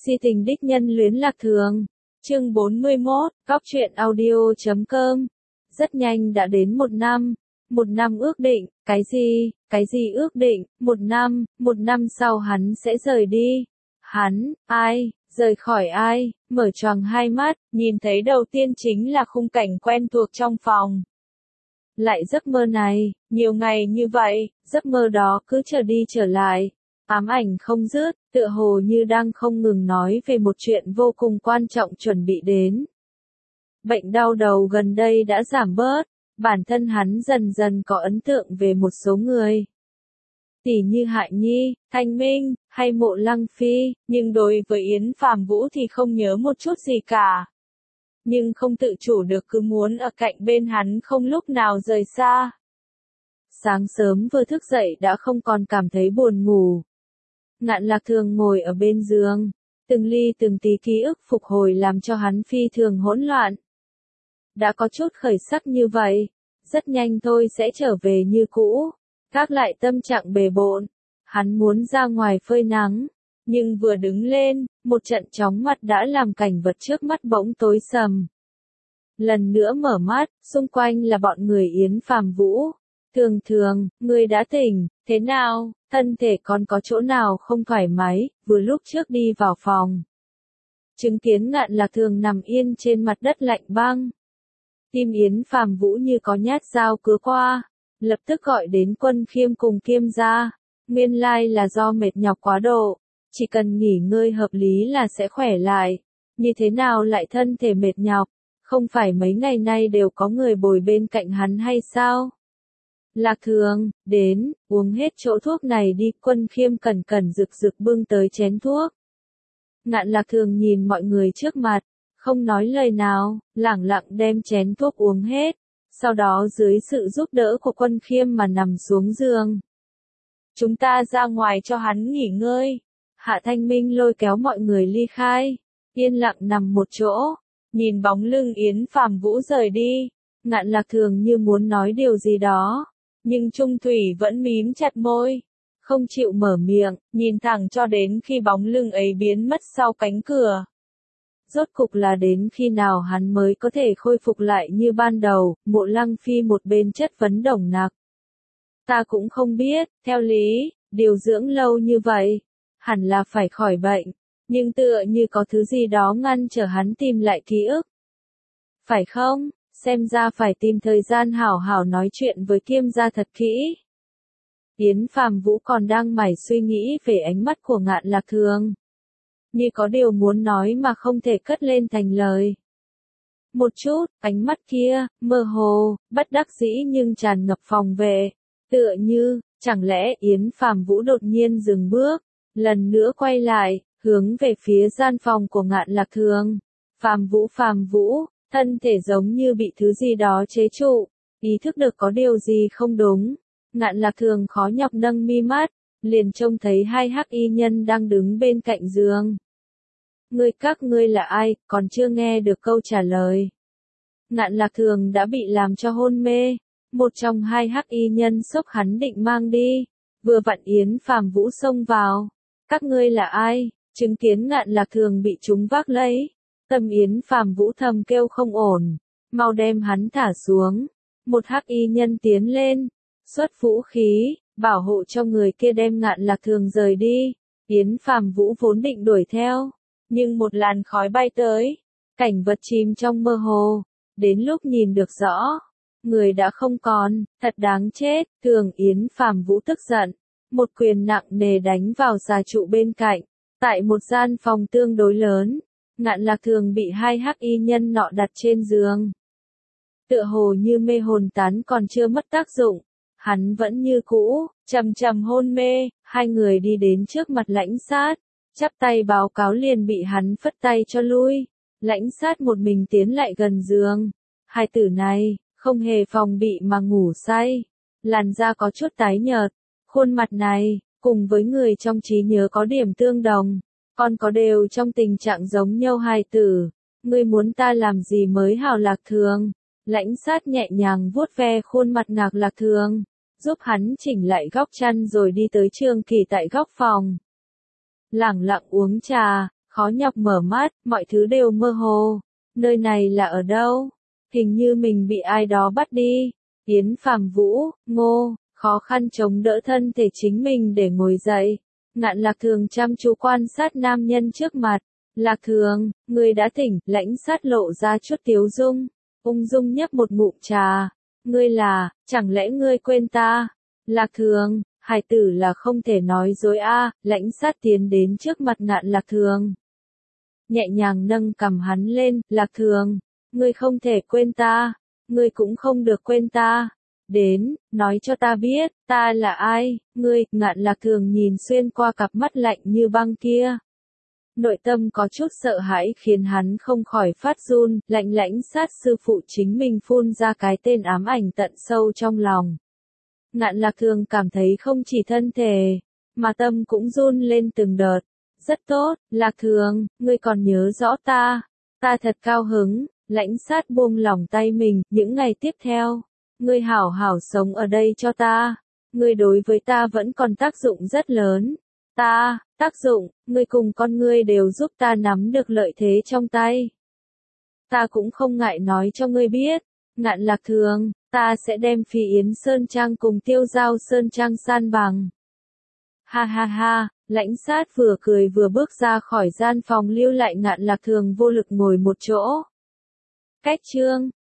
Si tình đích nhân luyến Lạc Thường. Chương 41, Góc truyện audio.com. Rất nhanh đã đến 1 năm. 1 năm ước định, cái gì ước định, 1 năm sau hắn sẽ rời đi. Hắn, ai, rời khỏi ai, mở choàng hai mắt, nhìn thấy đầu tiên chính là khung cảnh quen thuộc trong phòng. Lại giấc mơ này, nhiều ngày như vậy, giấc mơ đó cứ trở đi trở lại, ám ảnh không dứt, tựa hồ như đang không ngừng nói về một chuyện vô cùng quan trọng chuẩn bị đến. Bệnh đau đầu gần đây đã giảm bớt, bản thân hắn dần dần có ấn tượng về một số người. Tỉ như Hại Nhi, Thanh Minh, hay Mộ Lăng Phi, nhưng đối với Yến Phàm Vũ thì không nhớ một chút gì cả. Nhưng không tự chủ được cứ muốn ở cạnh bên hắn không lúc nào rời xa. Sáng sớm vừa thức dậy đã không còn cảm thấy buồn ngủ. Ngạn Lạc Thường ngồi ở bên giường, từng ly từng tí ký ức phục hồi làm cho hắn phi thường hỗn loạn. Đã có chút khởi sắc như vậy, rất nhanh thôi sẽ trở về như cũ. Gác lại tâm trạng bề bộn, hắn muốn ra ngoài phơi nắng, nhưng vừa đứng lên, một trận chóng mặt đã làm cảnh vật trước mắt bỗng tối sầm. Lần nữa mở mắt, xung quanh là bọn người Yến Phàm Vũ. Thường, ngươi đã tỉnh, thế nào, thân thể còn có chỗ nào không thoải mái, vừa lúc trước đi vào phòng. Chứng kiến Ngạn Lạc Thường nằm yên trên mặt đất lạnh băng. Tim Yến Phàm Vũ như có nhát dao cứa qua, lập tức gọi đến Quân Khiêm cùng Kiêm gia. Nguyên lai là do mệt nhọc quá độ, chỉ cần nghỉ ngơi hợp lý là sẽ khỏe lại. Như thế nào lại thân thể mệt nhọc, không phải mấy ngày nay đều có người bồi bên cạnh hắn hay sao? Lạc Thường, đến, uống hết chỗ thuốc này đi. Quân Khiêm cẩn cẩn rực bưng tới chén thuốc. Ngạn Lạc Thường nhìn mọi người trước mặt, không nói lời nào, lẳng lặng đem chén thuốc uống hết, sau đó dưới sự giúp đỡ của Quân Khiêm mà nằm xuống giường. Chúng ta ra ngoài cho hắn nghỉ ngơi. Hạ Thanh Minh lôi kéo mọi người ly khai, yên lặng nằm một chỗ, nhìn bóng lưng Yến Phàm Vũ rời đi. Ngạn Lạc Thường như muốn nói điều gì đó, nhưng Trung Thủy vẫn mím chặt môi, không chịu mở miệng, nhìn thẳng cho đến khi bóng lưng ấy biến mất sau cánh cửa. Rốt cục là đến khi nào hắn mới có thể khôi phục lại như ban đầu? Mộ Lăng Phi một bên chất vấn Đồng Nặc. Ta cũng không biết, theo lý, điều dưỡng lâu như vậy, hẳn là phải khỏi bệnh, nhưng tựa như có thứ gì đó ngăn trở hắn tìm lại ký ức. Phải không? Xem ra phải tìm thời gian hảo hảo nói chuyện với Kiêm gia thật kỹ. Yến Phàm Vũ còn đang mải suy nghĩ về ánh mắt của Ngạn Lạc Thường, như có điều muốn nói mà không thể cất lên thành lời. Một chút, ánh mắt kia, mơ hồ, bất đắc dĩ nhưng tràn ngập phòng vệ. Tựa như, chẳng lẽ Yến Phàm Vũ đột nhiên dừng bước, lần nữa quay lại, hướng về phía gian phòng của Ngạn Lạc Thường. Phàm Vũ, thân thể giống như bị thứ gì đó chế trụ, ý thức được có điều gì không đúng. Ngạn Lạc Thường khó nhọc nâng mi mắt, liền trông thấy hai hắc y nhân đang đứng bên cạnh giường. Các ngươi là ai, còn chưa nghe được câu trả lời. Ngạn Lạc Thường đã bị làm cho hôn mê, một trong hai hắc y nhân xốc hắn định mang đi, vừa vặn Yến Phàm Vũ xông vào. Các ngươi là ai? Chứng kiến Ngạn Lạc Thường bị chúng vác lấy, tâm Yến Phàm Vũ thầm kêu không ổn, mau đem hắn thả xuống. Một hắc y nhân tiến lên, xuất vũ khí, bảo hộ cho người kia đem Ngạn Lạc Thường rời đi. Yến Phàm Vũ vốn định đuổi theo, nhưng một làn khói bay tới, cảnh vật chìm trong mơ hồ, đến lúc nhìn được rõ, người đã không còn, thật đáng chết. Thường Yến Phàm Vũ tức giận, một quyền nặng nề đánh vào xà trụ bên cạnh, tại một gian phòng tương đối lớn. Ngạn Lạc Thường bị hai hắc y nhân nọ đặt trên giường, tựa hồ như mê hồn tán còn chưa mất tác dụng, hắn vẫn như cũ, trầm hôn mê. Hai người đi đến trước mặt Lãnh Sát, chắp tay báo cáo liền bị hắn phất tay cho lui. Lãnh Sát một mình tiến lại gần giường, hai tử này, không hề phòng bị mà ngủ say, làn da có chút tái nhợt, khuôn mặt này, cùng với người trong trí nhớ có điểm tương đồng, còn có đều trong tình trạng giống nhau hài tử. Ngươi muốn ta làm gì mới hảo? Lạc Thường, Lãnh Sát nhẹ nhàng vuốt ve khuôn mặt Ngạn Lạc Thường, giúp hắn chỉnh lại góc chăn rồi đi tới Trương Kỳ tại góc phòng. Lẳng lặng uống trà, khó nhọc mở mắt, mọi thứ đều mơ hồ. Nơi này là ở đâu? Hình như mình bị ai đó bắt đi. Yến Phàm Vũ, Ngô, khó khăn chống đỡ thân thể chính mình để ngồi dậy. Ngạn Lạc Thường chăm chú quan sát nam nhân trước mặt. Lạc Thường, người đã tỉnh, Lãnh Sát lộ ra chút tiếu dung. Ung dung nhấp một ngụm trà. Ngươi là, chẳng lẽ ngươi quên ta? Lạc Thường, hài tử là không thể nói dối a. Lãnh Sát tiến đến trước mặt Ngạn Lạc Thường. Nhẹ nhàng nâng cằm hắn lên, Lạc Thường, ngươi không thể quên ta, ngươi cũng không được quên ta. Đến, nói cho ta biết, ta là ai, ngươi, Ngạn Lạc Thường nhìn xuyên qua cặp mắt lạnh như băng kia. Nội tâm có chút sợ hãi khiến hắn không khỏi phát run, Lãnh Sát sư phụ chính mình phun ra cái tên ám ảnh tận sâu trong lòng. Ngạn Lạc Thường cảm thấy không chỉ thân thể, mà tâm cũng run lên từng đợt. Rất tốt, Lạc Thường, ngươi còn nhớ rõ ta. Ta thật cao hứng, Lãnh Sát buông lỏng tay mình, những ngày tiếp theo. Ngươi hảo hảo sống ở đây cho ta. Ngươi đối với ta vẫn còn tác dụng rất lớn. Tác dụng, ngươi cùng con ngươi đều giúp ta nắm được lợi thế trong tay. Ta cũng không ngại nói cho ngươi biết. Ngạn Lạc Thường, ta sẽ đem Phi Yến Sơn Trang cùng Tiêu Giao Sơn Trang san bằng. Ha ha ha, Lãnh Sát vừa cười vừa bước ra khỏi gian phòng lưu lại Ngạn Lạc Thường vô lực ngồi một chỗ. Cách chương